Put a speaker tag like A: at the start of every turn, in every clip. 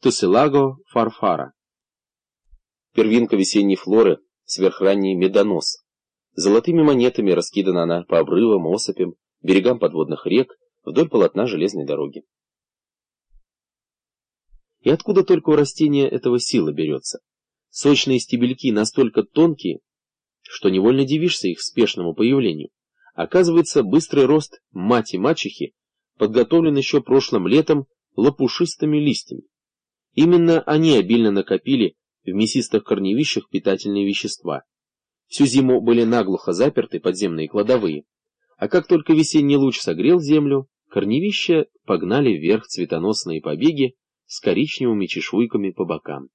A: Туссилаго фарфара. Первинка весенней флоры, сверхранний медонос. Золотыми монетами раскидана она по обрывам, осыпям, берегам подводных рек, вдоль полотна железной дороги. И откуда только у растения этого сила берется? Сочные стебельки настолько тонкие, что невольно дивишься их спешному появлению. Оказывается, быстрый рост мати-мачехи подготовлен еще прошлым летом лопушистыми листьями. Именно они обильно накопили в мясистых корневищах питательные вещества. Всю зиму были наглухо заперты подземные кладовые, а как только весенний луч согрел землю, корневища погнали вверх цветоносные побеги с коричневыми чешуйками по бокам.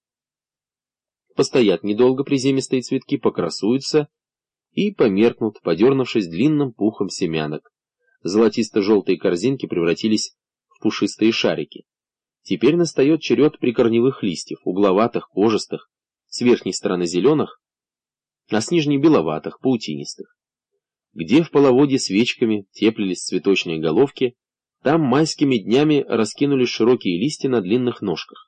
A: Постоят недолго приземистые цветки, покрасуются и померкнут, подернувшись длинным пухом семянок. Золотисто-желтые корзинки превратились в пушистые шарики. Теперь настает черед прикорневых листьев, угловатых, кожистых, с верхней стороны зеленых, а с нижней беловатых, паутинистых. Где в половодье свечками теплились цветочные головки, там майскими днями раскинулись широкие листья на длинных ножках.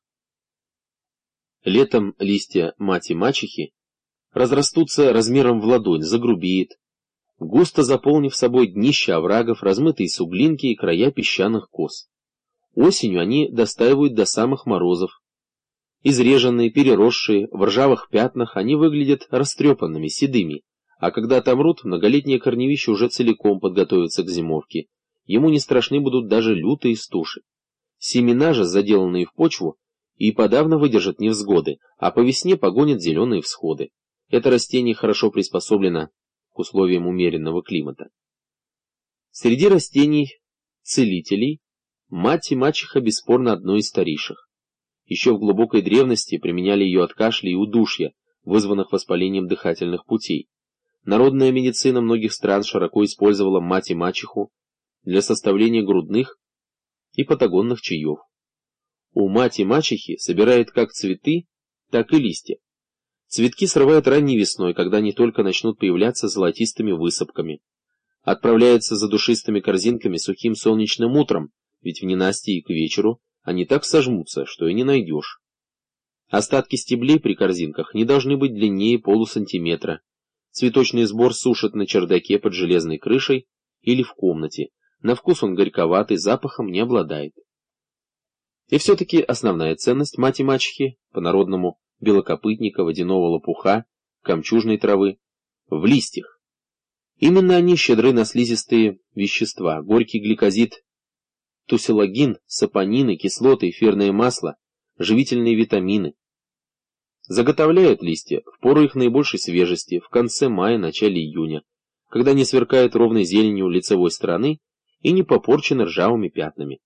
A: Летом листья мати-мачехи разрастутся размером в ладонь, загрубеет, густо заполнив собой днища оврагов, размытые суглинки и края песчаных кос. Осенью они достаивают до самых морозов. Изреженные, переросшие, в ржавых пятнах, они выглядят растрепанными, седыми, а когда отомрут, многолетнее корневище уже целиком подготовится к зимовке. Ему не страшны будут даже лютые стужи. Семена же, заделанные в почву, и подавно выдержат невзгоды, а по весне погонят зеленые всходы. Это растение хорошо приспособлено к условиям умеренного климата. Среди растений-целителей мать-мачеха бесспорно одно из старейших. Еще в глубокой древности применяли ее от кашля и удушья, вызванных воспалением дыхательных путей. Народная медицина многих стран широко использовала мать-мачеху для составления грудных и патагонных чаев. У мати-мачехи собирает как цветы, так и листья. Цветки срывают ранней весной, когда они только начнут появляться золотистыми высыпками. Отправляются за душистыми корзинками сухим солнечным утром, ведь в ненастье и к вечеру они так сожмутся, что и не найдешь. Остатки стеблей при корзинках не должны быть длиннее полусантиметра. Цветочный сбор сушат на чердаке под железной крышей или в комнате. На вкус он горьковатый, запахом не обладает. И все-таки основная ценность мати-мачехи, по-народному белокопытника, водяного лопуха, камчужной травы, в листьях. Именно они щедры на слизистые вещества, горький гликозид, туссилагин, сапонины, кислоты, эфирное масло, живительные витамины. Заготовляют листья в пору их наибольшей свежести, в конце мая, начале июня, когда они сверкают ровной зеленью лицевой стороны и не попорчены ржавыми пятнами.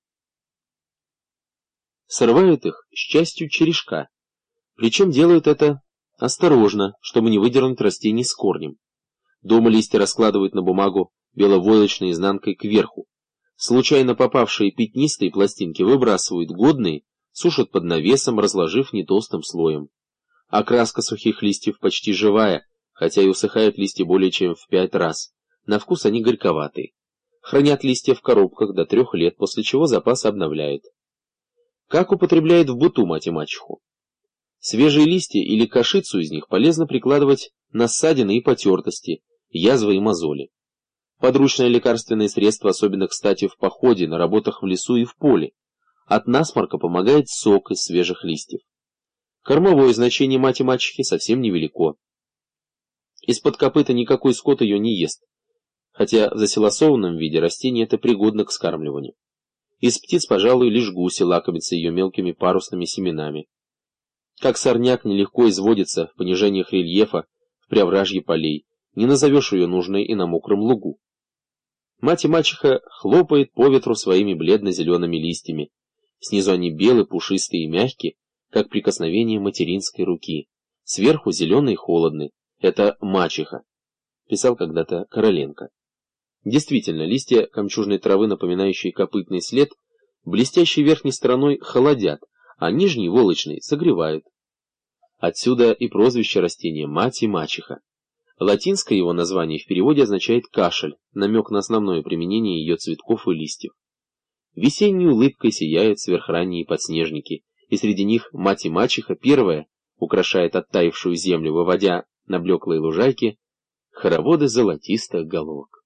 A: Срывают их с частью черешка, причем делают это осторожно, чтобы не выдернуть растение с корнем. Дома листья раскладывают на бумагу беловойлочной изнанкой кверху. Случайно попавшие пятнистые пластинки выбрасывают, годные сушат под навесом, разложив не толстым слоем. Окраска сухих листьев почти живая, хотя и усыхают листья более чем в 5 раз. На вкус они горьковатые. Хранят листья в коробках до 3 лет, после чего запас обновляют. Как употребляют в быту мати-мачеху? Свежие листья или кашицу из них полезно прикладывать на ссадины и потертости, язвы и мозоли. Подручное лекарственное средство особенно кстати в походе, на работах в лесу и в поле. От насморка помогает сок из свежих листьев. Кормовое значение мати-мачехи совсем невелико. Из-под копыта никакой скот ее не ест, хотя в засилосованном виде растение это пригодно к скармливанию. Из птиц, пожалуй, лишь гуси лакомятся ее мелкими парусными семенами. Как сорняк нелегко изводится в понижениях рельефа, в преовражье полей, не назовешь ее нужной и на мокром лугу. Мать-мачеха хлопает по ветру своими бледно-зелеными листьями. Снизу они белые, пушистые и мягкие, как прикосновение материнской руки. Сверху зеленые и холодные. Это мачеха, писал когда-то Короленко. Действительно, листья камчужной травы, напоминающие копытный след, блестящей верхней стороной холодят, а нижней, волочной, согревают. Отсюда и прозвище растения мати-мачеха. Латинское его название в переводе означает «кашель», намек на основное применение ее цветков и листьев. Весенней улыбкой сияют сверхранние подснежники, и среди них мать и мачеха, первая украшает оттаившую землю, выводя на блеклые лужайки хороводы золотистых головок.